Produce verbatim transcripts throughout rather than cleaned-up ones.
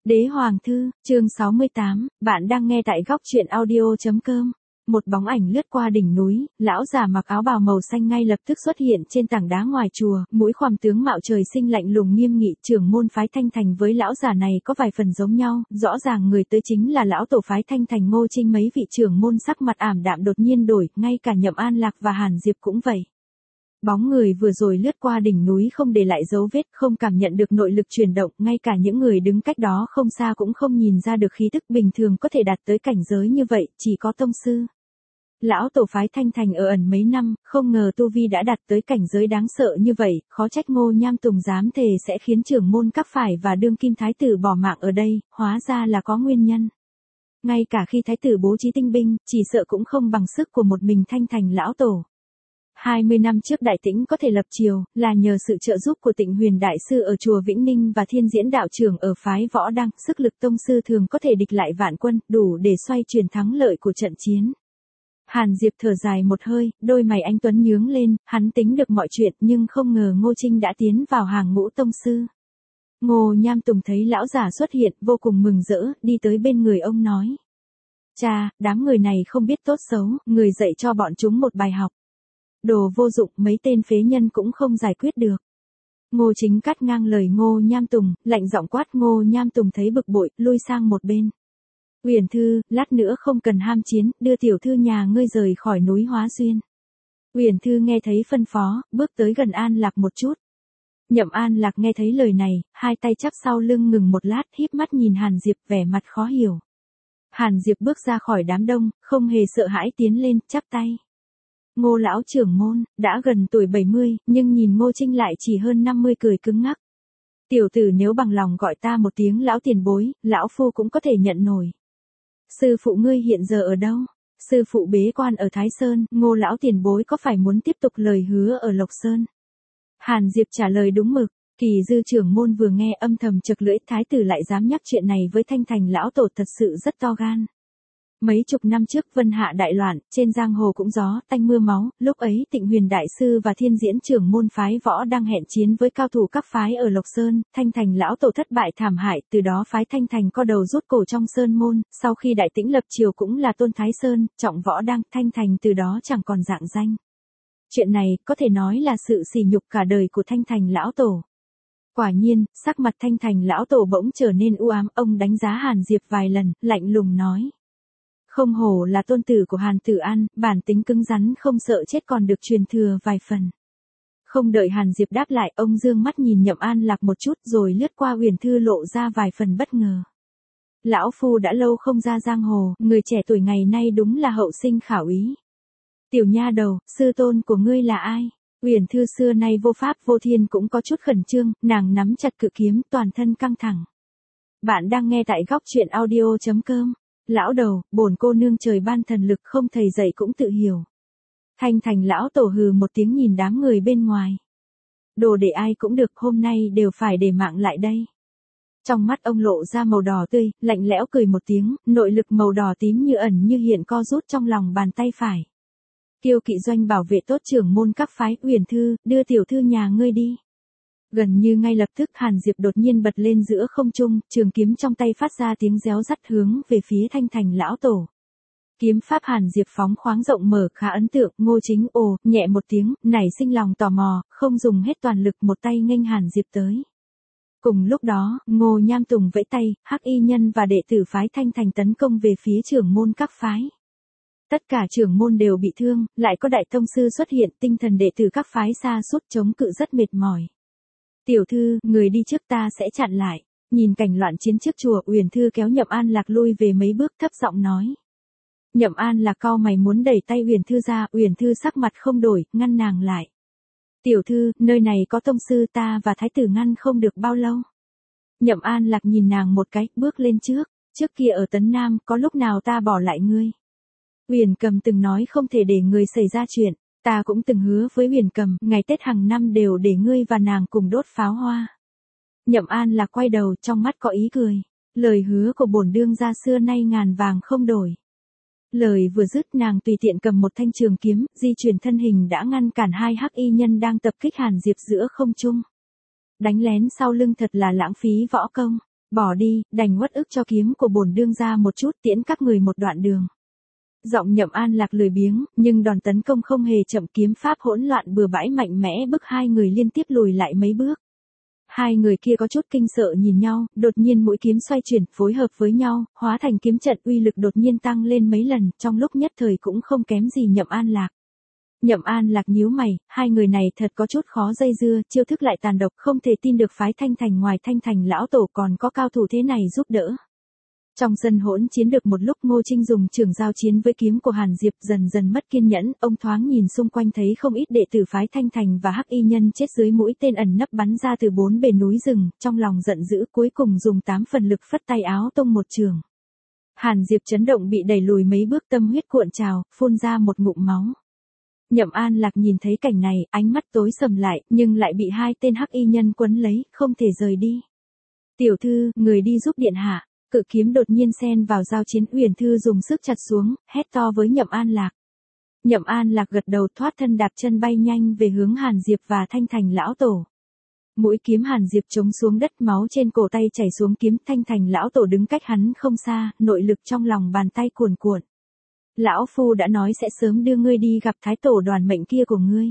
Đế Hoàng Thư, chương sáu mươi tám, bạn đang nghe tại góc truyện audio.com. Một bóng ảnh lướt qua đỉnh núi, lão già mặc áo bào màu xanh ngay lập tức xuất hiện trên tảng đá ngoài chùa, mũi khoằm tướng mạo trời sinh lạnh lùng nghiêm nghị. Trưởng môn phái Thanh Thành với lão già này có vài phần giống nhau, rõ ràng người tới chính là lão tổ phái Thanh Thành Ngô Trinh. Mấy vị trưởng môn sắc mặt ảm đạm đột nhiên đổi, ngay cả Nhậm An Lạc và Hàn Diệp cũng vậy. Bóng người vừa rồi lướt qua đỉnh núi không để lại dấu vết, không cảm nhận được nội lực chuyển động, ngay cả những người đứng cách đó không xa cũng không nhìn ra được khí tức bình thường có thể đạt tới cảnh giới như vậy, chỉ có tông sư. Lão tổ phái Thanh Thành ở ẩn mấy năm, không ngờ tu vi đã đạt tới cảnh giới đáng sợ như vậy, khó trách Ngô Nham Tùng dám thề sẽ khiến trưởng môn các phải và đương kim thái tử bỏ mạng ở đây, hóa ra là có nguyên nhân. Ngay cả khi thái tử bố trí tinh binh, chỉ sợ cũng không bằng sức của một mình Thanh Thành lão tổ. hai mươi năm trước Đại Tĩnh có thể lập triều, là nhờ sự trợ giúp của Tịnh Huyền Đại Sư ở chùa Vĩnh Ninh và Thiên Diễn Đạo Trưởng ở phái Võ Đăng, sức lực tông sư thường có thể địch lại vạn quân, đủ để xoay chuyển thắng lợi của trận chiến. Hàn Diệp thở dài một hơi, đôi mày anh tuấn nhướng lên, hắn tính được mọi chuyện nhưng không ngờ Ngô Trinh đã tiến vào hàng ngũ tông sư. Ngô Nham Tùng thấy lão giả xuất hiện, vô cùng mừng rỡ, đi tới bên người ông nói. Cha, đám người này không biết tốt xấu, người dạy cho bọn chúng một bài học. Đồ vô dụng, mấy tên phế nhân cũng không giải quyết được. Ngô Chính cắt ngang lời Ngô Nham Tùng, lạnh giọng quát. Ngô Nham Tùng thấy bực bội, lui sang một bên. Uyển Thư, lát nữa không cần ham chiến, đưa tiểu thư nhà ngươi rời khỏi núi Hóa Xuyên. Uyển Thư nghe thấy phân phó, bước tới gần An Lạc một chút. Nhậm An Lạc nghe thấy lời này, hai tay chắp sau lưng ngừng một lát, híp mắt nhìn Hàn Diệp vẻ mặt khó hiểu. Hàn Diệp bước ra khỏi đám đông, không hề sợ hãi tiến lên, chắp tay. Ngô lão trưởng môn, đã gần tuổi bảy mươi, nhưng nhìn Ngô Trinh lại chỉ hơn năm mươi, cười cứng ngắc. Tiểu tử nếu bằng lòng gọi ta một tiếng lão tiền bối, lão phu cũng có thể nhận nổi. Sư phụ ngươi hiện giờ ở đâu? Sư phụ bế quan ở Thái Sơn, Ngô lão tiền bối có phải muốn tiếp tục lời hứa ở Lộc Sơn? Hàn Diệp trả lời đúng mực. Kỳ Dư trưởng môn vừa nghe âm thầm chực lưỡi, thái tử lại dám nhắc chuyện này với Thanh Thành lão tổ, thật sự rất to gan. Mấy chục năm trước Vân Hạ đại loạn, trên giang hồ cũng gió tanh mưa máu, lúc ấy Tịnh Huyền Đại Sư và Thiên Diễn trưởng môn phái Võ đang hẹn chiến với cao thủ các phái ở Lộc Sơn, Thanh Thành lão tổ thất bại thảm hại, từ đó phái Thanh Thành co đầu rút cổ trong sơn môn, sau khi Đại Tĩnh lập triều cũng là tôn Thái Sơn, trọng Võ Đăng, Thanh Thành từ đó chẳng còn dạng danh. Chuyện này có thể nói là sự sỉ nhục cả đời của Thanh Thành lão tổ. Quả nhiên, sắc mặt Thanh Thành lão tổ bỗng trở nên u ám, ông đánh giá Hàn Diệp vài lần, lạnh lùng nói. Không hổ là tôn tử của Hàn Tử An, bản tính cứng rắn không sợ chết còn được truyền thừa vài phần. Không đợi Hàn Diệp đáp lại, ông dương mắt nhìn Nhậm An Lạc một chút rồi lướt qua Uyển Thư lộ ra vài phần bất ngờ. Lão phu đã lâu không ra giang hồ, người trẻ tuổi ngày nay đúng là hậu sinh khảo ý. Tiểu nha đầu, sư tôn của ngươi là ai? Uyển Thư xưa nay vô pháp vô thiên cũng có chút khẩn trương, nàng nắm chặt cự kiếm, toàn thân căng thẳng. Bạn đang nghe tại góc truyện audio.com. Lão đầu, bổn cô nương trời ban thần lực không thầy dạy cũng tự hiểu. Thanh Thành lão tổ hừ một tiếng nhìn đám người bên ngoài. Đồ để ai cũng được, hôm nay đều phải để mạng lại đây. Trong mắt ông lộ ra màu đỏ tươi, lạnh lẽo cười một tiếng, nội lực màu đỏ tím như ẩn như hiện co rút trong lòng bàn tay phải. Kiêu Kỵ Doanh bảo vệ tốt trưởng môn các phái, Uyển Thư, đưa tiểu thư nhà ngươi đi. Gần như ngay lập tức Hàn Diệp đột nhiên bật lên giữa không trung, trường kiếm trong tay phát ra tiếng réo rắt hướng về phía Thanh Thành lão tổ. Kiếm pháp Hàn Diệp phóng khoáng rộng mở khá ấn tượng, Ngô Chính ồ, nhẹ một tiếng, nảy sinh lòng tò mò, không dùng hết toàn lực một tay nghênh Hàn Diệp tới. Cùng lúc đó, Ngô Nham Tùng vẫy tay, Hắc Y Nhân và đệ tử phái Thanh Thành tấn công về phía trưởng môn các phái. Tất cả trưởng môn đều bị thương, lại có đại tông sư xuất hiện, tinh thần đệ tử các phái xa sút chống cự rất mệt mỏi. Tiểu thư, người đi trước ta sẽ chặn lại. Nhìn cảnh loạn chiến trước chùa, Uyển Thư kéo Nhậm An Lạc lui về mấy bước, thấp giọng nói. Nhậm An Lạc cau mày muốn đẩy tay Uyển Thư ra, Uyển Thư sắc mặt không đổi, ngăn nàng lại. Tiểu thư, nơi này có tông sư, ta và thái tử ngăn không được bao lâu. Nhậm An Lạc nhìn nàng một cái, bước lên trước. Trước kia ở Tấn Nam, có lúc nào ta bỏ lại ngươi? Uyển Cầm từng nói không thể để người xảy ra chuyện. Ta cũng từng hứa với Uyển Cầm, ngày Tết hàng năm đều để ngươi và nàng cùng đốt pháo hoa. Nhậm An Lạc quay đầu, trong mắt có ý cười. Lời hứa của bổn đương gia xưa nay ngàn vàng không đổi. Lời vừa dứt, nàng tùy tiện cầm một thanh trường kiếm, di chuyển thân hình đã ngăn cản hai Hắc Y Nhân đang tập kích Hàn Diệp giữa không trung. Đánh lén sau lưng thật là lãng phí võ công. Bỏ đi, đành uất ức cho kiếm của bổn đương gia một chút, tiễn các người một đoạn đường. Giọng Nhậm An Lạc lười biếng, nhưng đòn tấn công không hề chậm, kiếm pháp hỗn loạn bừa bãi mạnh mẽ bức hai người liên tiếp lùi lại mấy bước. Hai người kia có chút kinh sợ nhìn nhau, đột nhiên mũi kiếm xoay chuyển, phối hợp với nhau, hóa thành kiếm trận, uy lực đột nhiên tăng lên mấy lần, trong lúc nhất thời cũng không kém gì Nhậm An Lạc. Nhậm An Lạc nhíu mày, hai người này thật có chút khó dây dưa, chiêu thức lại tàn độc, không thể tin được phái Thanh Thành ngoài Thanh Thành lão tổ còn có cao thủ thế này giúp đỡ. Trong sân hỗn chiến được một lúc, Ngô Trinh dùng trường giao chiến với kiếm của Hàn Diệp, dần dần mất kiên nhẫn, ông thoáng nhìn xung quanh thấy không ít đệ tử phái Thanh Thành và Hắc Y Nhân chết dưới mũi tên ẩn nấp bắn ra từ bốn bề núi rừng, trong lòng giận dữ cuối cùng dùng tám phần lực phất tay áo tung một trường. Hàn Diệp chấn động bị đẩy lùi mấy bước, tâm huyết cuộn trào, phun ra một ngụm máu. Nhậm An Lạc nhìn thấy cảnh này, ánh mắt tối sầm lại, nhưng lại bị hai tên Hắc Y Nhân quấn lấy, không thể rời đi. Tiểu thư, người đi giúp điện hạ. Cự kiếm đột nhiên xen vào giao chiến, Uyển Thư dùng sức chặt xuống, hét to với Nhậm An Lạc. Nhậm An Lạc gật đầu, thoát thân đạp chân bay nhanh về hướng Hàn Diệp và Thanh Thành lão tổ. Mũi kiếm Hàn Diệp chống xuống đất, máu trên cổ tay chảy xuống kiếm, Thanh Thành lão tổ đứng cách hắn không xa, nội lực trong lòng bàn tay cuồn cuộn. Lão phu đã nói sẽ sớm đưa ngươi đi gặp thái tổ đoàn mệnh kia của ngươi.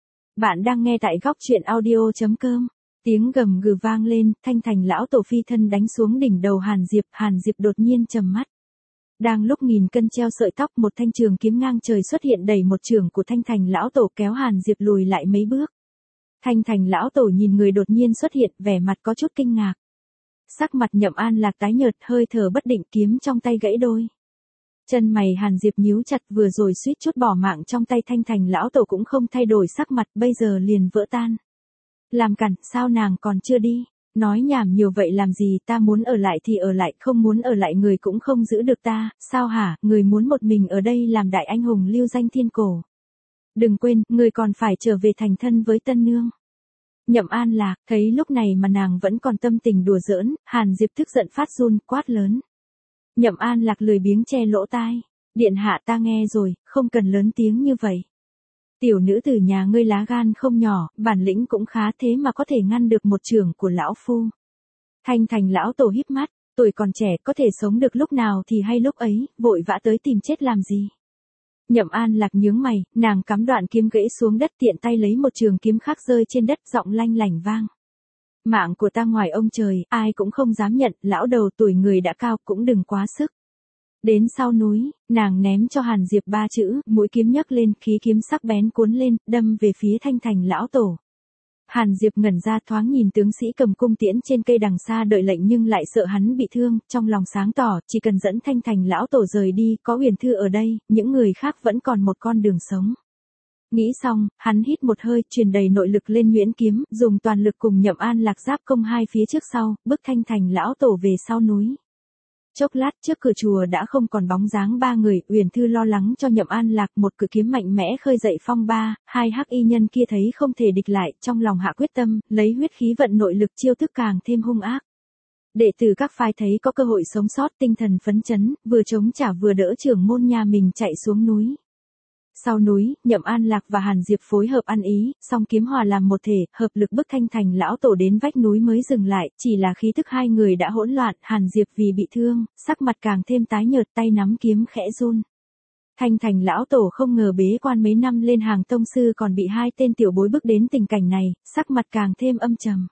Bạn đang nghe tại góc truyện audio chấm com. Tiếng gầm gừ vang lên, Thanh Thành lão tổ phi thân đánh xuống đỉnh đầu Hàn Diệp, Hàn Diệp đột nhiên trầm mắt. Đang lúc nghìn cân treo sợi tóc, một thanh trường kiếm ngang trời xuất hiện đẩy một trường của Thanh Thành lão tổ, kéo Hàn Diệp lùi lại mấy bước. Thanh Thành lão tổ nhìn người đột nhiên xuất hiện, vẻ mặt có chút kinh ngạc. Sắc mặt Nhậm An Lạc tái nhợt, hơi thở bất định, kiếm trong tay gãy đôi. Chân mày Hàn Diệp nhíu chặt, vừa rồi suýt chút bỏ mạng trong tay Thanh Thành lão tổ cũng không thay đổi sắc mặt, bây giờ liền vỡ tan. Làm cản, sao nàng còn chưa đi? Nói nhảm nhiều vậy làm gì, ta muốn ở lại thì ở lại, không muốn ở lại người cũng không giữ được ta, sao hả, người muốn một mình ở đây làm đại anh hùng lưu danh thiên cổ. Đừng quên, người còn phải trở về thành thân với tân nương. Nhậm An Lạc, thấy lúc này mà nàng vẫn còn tâm tình đùa giỡn, Hàn Diệp tức giận phát run, quát lớn. Nhậm An Lạc lười biếng che lỗ tai. Điện hạ ta nghe rồi, không cần lớn tiếng như vậy. Tiểu nữ tử nhà ngươi lá gan không nhỏ, bản lĩnh cũng khá, thế mà có thể ngăn được một trường của lão phu. Thanh Thành lão tổ híp mắt, tuổi còn trẻ có thể sống được lúc nào thì hay lúc ấy, vội vã tới tìm chết làm gì. Nhậm An Lạc nhướng mày, nàng cắm đoạn kiếm gãy xuống đất, tiện tay lấy một trường kiếm khác rơi trên đất, giọng lanh lảnh vang. Mạng của ta ngoài ông trời, ai cũng không dám nhận, lão đầu tuổi người đã cao cũng đừng quá sức. Đến sau núi, nàng ném cho Hàn Diệp ba chữ, mũi kiếm nhấc lên, khí kiếm sắc bén cuốn lên, đâm về phía Thanh Thành lão tổ. Hàn Diệp ngẩn ra, thoáng nhìn tướng sĩ cầm cung tiễn trên cây đằng xa đợi lệnh, nhưng lại sợ hắn bị thương, trong lòng sáng tỏ, chỉ cần dẫn Thanh Thành lão tổ rời đi, có Uyển Thư ở đây, những người khác vẫn còn một con đường sống. Nghĩ xong, hắn hít một hơi, truyền đầy nội lực lên nhuyễn kiếm, dùng toàn lực cùng Nhậm An Lạc giáp công hai phía trước sau, bước Thanh Thành lão tổ về sau núi. Chốc lát, trước cửa chùa đã không còn bóng dáng ba người, Uyển Thư lo lắng cho Nhậm An Lạc, một cự kiếm mạnh mẽ khơi dậy phong ba, hai Hắc Y Nhân kia thấy không thể địch lại, trong lòng hạ quyết tâm, lấy huyết khí vận nội lực, chiêu thức càng thêm hung ác. Đệ tử các phái thấy có cơ hội sống sót, tinh thần phấn chấn, vừa chống trả vừa đỡ trưởng môn nhà mình chạy xuống núi. Sau núi, Nhậm An Lạc và Hàn Diệp phối hợp ăn ý, song kiếm hòa làm một thể, hợp lực bức Thanh Thành lão tổ đến vách núi mới dừng lại, chỉ là khí thức hai người đã hỗn loạn, Hàn Diệp vì bị thương, sắc mặt càng thêm tái nhợt, tay nắm kiếm khẽ run. Thanh Thành lão tổ không ngờ bế quan mấy năm lên hàng tông sư còn bị hai tên tiểu bối bức đến tình cảnh này, sắc mặt càng thêm âm trầm.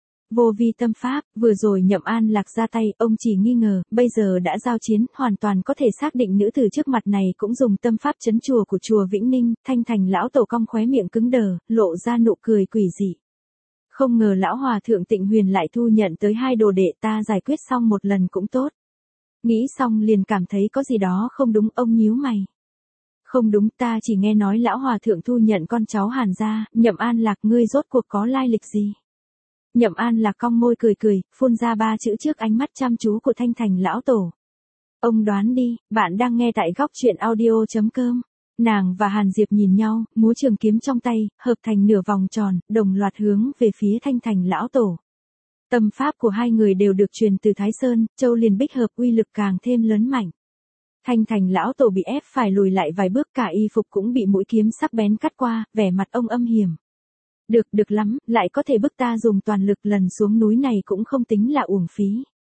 Vô vi tâm pháp, vừa rồi Nhậm An Lạc ra tay, ông chỉ nghi ngờ, bây giờ đã giao chiến, hoàn toàn có thể xác định nữ tử trước mặt này cũng dùng tâm pháp trấn chùa của chùa Vĩnh Ninh. Thanh Thành lão tổ cong khóe miệng cứng đờ, lộ ra nụ cười quỷ dị. Không ngờ lão hòa thượng Tịnh Huyền lại thu nhận tới hai đồ đệ, ta giải quyết xong một lần cũng tốt. Nghĩ xong liền cảm thấy có gì đó không đúng, ông nhíu mày. Không đúng, ta chỉ nghe nói lão hòa thượng thu nhận con cháu Hàn gia, Nhậm An Lạc ngươi rốt cuộc có lai lịch gì? Nhậm An Lạc cong môi cười cười, phun ra ba chữ trước ánh mắt chăm chú của Thanh Thành lão tổ. Ông đoán đi, bạn đang nghe tại góc truyện audio chấm com. Nàng và Hàn Diệp nhìn nhau, múa trường kiếm trong tay, hợp thành nửa vòng tròn, đồng loạt hướng về phía Thanh Thành lão tổ. Tâm pháp của hai người đều được truyền từ Thái Sơn, Châu Liền Bích hợp, uy lực càng thêm lớn mạnh. Thanh Thành lão tổ bị ép phải lùi lại vài bước, cả y phục cũng bị mũi kiếm sắc bén cắt qua, vẻ mặt ông âm hiểm. Được, được lắm, lại có thể bức ta dùng toàn lực, lần xuống núi này cũng không tính là uổng phí.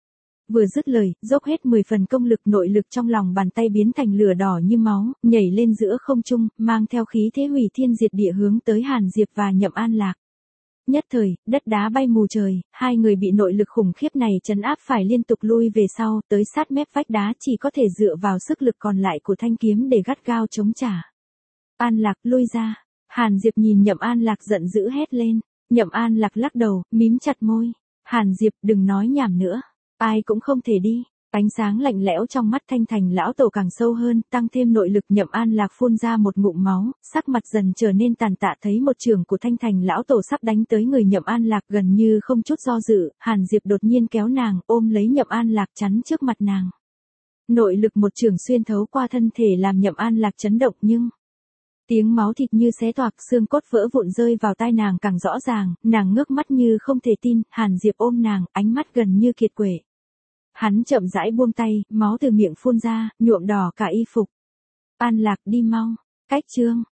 Vừa dứt lời, dốc hết mười phần công lực, nội lực trong lòng bàn tay biến thành lửa đỏ như máu, nhảy lên giữa không trung, mang theo khí thế hủy thiên diệt địa hướng tới Hàn Diệp và Nhậm An Lạc. Nhất thời, đất đá bay mù trời, hai người bị nội lực khủng khiếp này trấn áp phải liên tục lui về sau, tới sát mép vách đá chỉ có thể dựa vào sức lực còn lại của thanh kiếm để gắt gao chống trả. An Lạc, lui ra. Hàn Diệp nhìn Nhậm An Lạc giận dữ hét lên. Nhậm An Lạc lắc đầu, mím chặt môi. Hàn Diệp, đừng nói nhảm nữa. Ai cũng không thể đi. Ánh sáng lạnh lẽo trong mắt Thanh Thành lão tổ càng sâu hơn, tăng thêm nội lực. Nhậm An Lạc phun ra một ngụm máu, sắc mặt dần trở nên tàn tạ, thấy một trường của Thanh Thành lão tổ sắp đánh tới người Nhậm An Lạc, gần như không chút do dự, Hàn Diệp đột nhiên kéo nàng, ôm lấy Nhậm An Lạc chắn trước mặt nàng. Nội lực một trường xuyên thấu qua thân thể làm Nhậm An Lạc chấn động, nhưng tiếng máu thịt như xé toạc, xương cốt vỡ vụn rơi vào tai nàng càng rõ ràng, nàng ngước mắt như không thể tin, Hàn Diệp ôm nàng, ánh mắt gần như kiệt quệ. Hắn chậm rãi buông tay, máu từ miệng phun ra, nhuộm đỏ cả y phục. An Lạc, đi mau. Cách chương